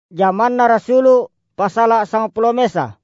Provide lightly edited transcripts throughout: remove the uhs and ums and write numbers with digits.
Zaman na rasulu pasala 10 mesa.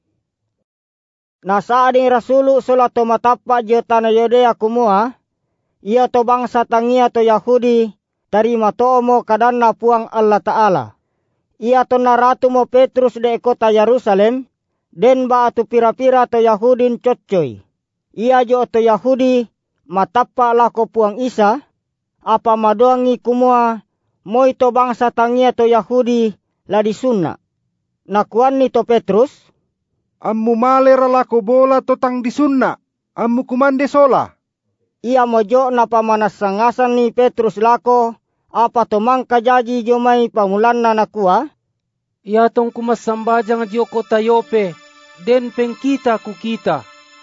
Nasaading rasulu sula to matappa jo tanah Yudea kumua, ia to bangsa tangia to Yahudi tarima to mo kadanna puang Allah Ta'ala. Ia to naratu mo Petrus de kota Yerusalem, den ba atu pira-pira to Yahudin coccoy. Ia jo to Yahudi matappa lako puang Isa, apa madoangi kumua moi to bangsa tangia to Yahudi ladi sunna. Nakuan ni to Petrus, ammu malera lako bola totang di sunna, ammu kumande sola. Ia mojo na pamanasangasan ni Petrus lako, apa to mangka jaji jomai pamulanna nakua. Ia tong kumasambajang dio kota Yope, den pengkita kukita.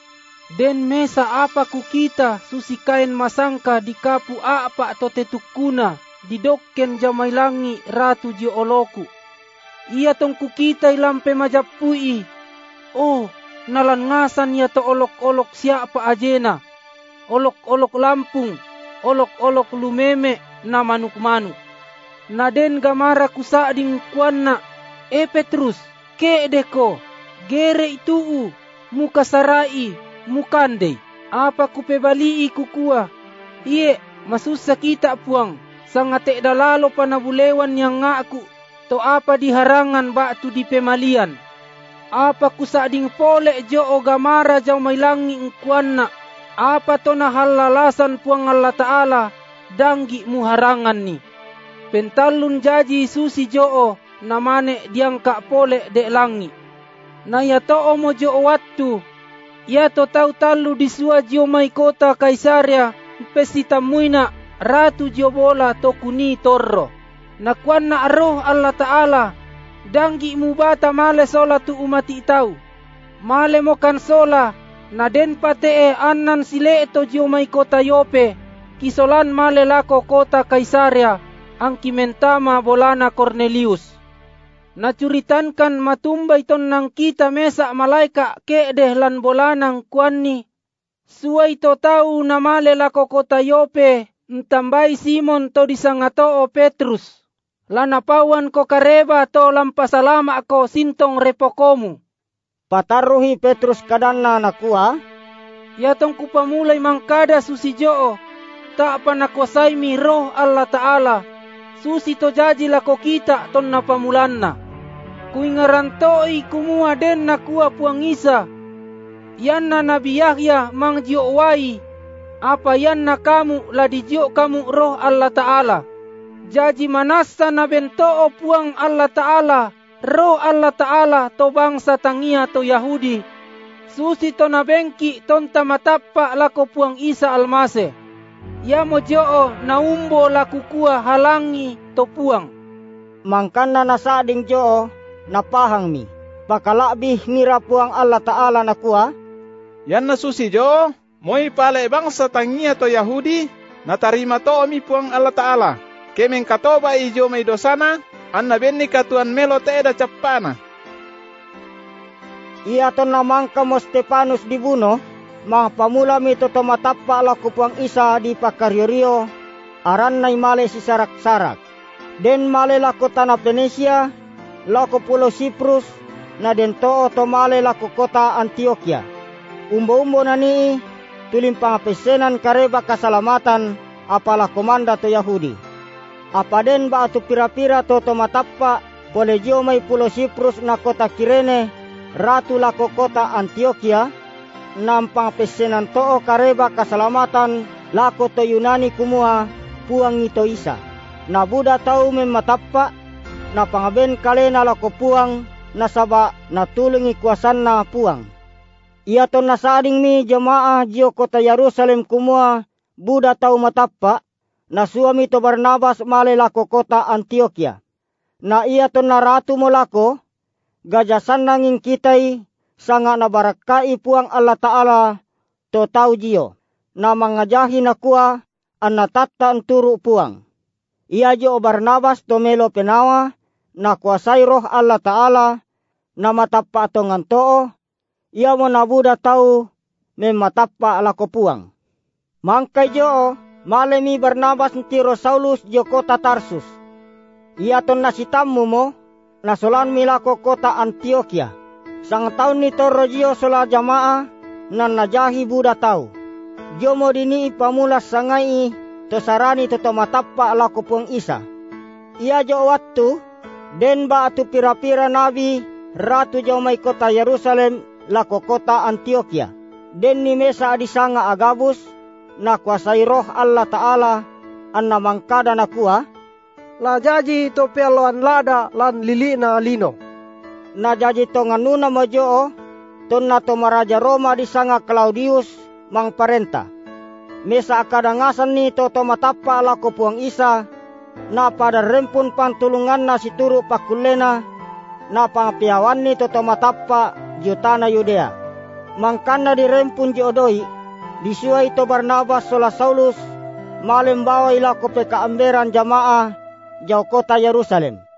Den mesa apa kukita susikain masangka di kapu apa to tetukuna di dokken jamai langi ratu dio oloku. Ia tong kukita ilampe majapui. Oh, nalan ngasan ia to olok-olok siapa ajena. Olok-olok Lampung, olok-olok Lumeme na manuk-manuk. Na den gamara kusading kuanna, Petrus, ke deko, gere ituu, muka sarai, mukande, apa kupebali kukua. Iye, masusa kita puang, sangate dalalo panabulewan yang ngaku, to apa diharangan batu di pemalian. Apa kusading pole jo o gamara jau mailangi ngkuanna, apa to nahalalasan puang Allah Ta'ala, danggi muharangan ni. Pentalun jaji susi joo, namane diangka pole dek langi. Na ya to omo jo wattu, ya to tau talu disua jo mai kota Kaisaria, pesita muina ratu jo bola to kuni torro. Nakuan na aroh Allah Ta'ala, danggi mubata male sola tu umati tau. Male mokan sola, na den patee anan sile to jo mai kota Yope, kisolan male lako kota Kaisaria, ang kimentama bolana Cornelius. Nacuritankan matumbay ton nang kita mesa malaika keedeh lan bolanang kuanni. Suway to tau na male lako kota Yope, ntambay Simon to disangato o Petrus. Lanapawan ko kareba to lampasalama ko sintong repokomu. Pataruhi Petrus kadanna nakua, yatong kupamulay mangkada susi joo, tak panakosay mi roh Allah Ta'ala, susi to jaji lako kita ton napamulanna. Kuingarantoi kumua den nakua puang Isa, yan na Nabi Yahya mang jio wai, apa yan na kamu ladi jio kamu roh Allah Ta'ala. Jaji manasa na bentoo puang Allah Ta'ala, roh Allah Ta'ala to bangsa tangia to Yahudi. Susi to na bengki tonta matappa lako puang Isa almase. Ya mo joo na umbo laku kua halangi to puang. Mangkana nasading joo napahang mi. Pakalabih mira puang Allah Ta'ala nakua, yan na susi joo, mo'y pala bangsa tangia to Yahudi, natarima to mi puang Allah Ta'ala. Kemeng katoba ijo may dosana, anna benni katuan melo teeda capana. Ia to namangka mo Stefanus dibunuh, mga pamula mito to matappa lako puang Isa di pakaryorio, aran nay male si sarak-sarak. Den male lako tanah Venesia, lako pulau Siprus, na den to male lako kota Antioquia. Umbo-umbo na ni, tulim pangapesenan kareba kasalamatan, apala komanda to Yahudi. Apa den ba atu pira-pira to matappa, pole jio may pulau Siprus na kota Kirene, ratu lako kota Antioquia, nampang pesenan to kareba kasalamatan lako to Yunani kumua puang ito Isa. Na Buda tau mematappa, na pangaben kalena lako puang, nasaba natulungi kuasan na puang. Ia to nasading mi jemaah jio kota Yerusalem kumua, Buda tau matappa, na suami to Barnabas male lako kota Antioquia. Na ia to naratu mo lako, gajasan nanging kitai, sanga nabarakai puang Allah Ta'ala, to tau jio, na mangajahi na kuah, an natatta anturu puang. Ia jo Barnabas to melo penawa, na kuasai roh Allah Ta'ala, na matappa atongan too, ia mo nabuda tau, mematappa lako puang. Mangkay jo, malemi Barnabas ntiro Saulus jo kota Tarsus. Ia ton nasitammu mo, nasolan milako kota Antioquia. Sang taon nito rojio sola jamaah nan najahi Buddha tau. Jomo dini pamulas sangai to sarani to matappa lako puang Isa. Ia jo waktu den ba atu pira-pira nabi ratu jo mai kota Yerusalem lako kota Antioquia. Den ni mesa adisanga Agabus na kuasai roh Allah Ta'ala anna mangkada na kuah. La jaji to peloan lada lan lilina lino. Na jaji to nganuna mojo ton na to maraja Roma disanga Claudius mang parenta. Mesa kadangasan ni to matappa lako puang Isa na pada rempun pantulungan na situru pakulena na pangpiawan ni to matappa jutana Yudea. Mangkana di rempun jodoi disuai to Barnabas sola Saulus malembawa ilako pekaamberan jamaah jauh kota Yerusalem.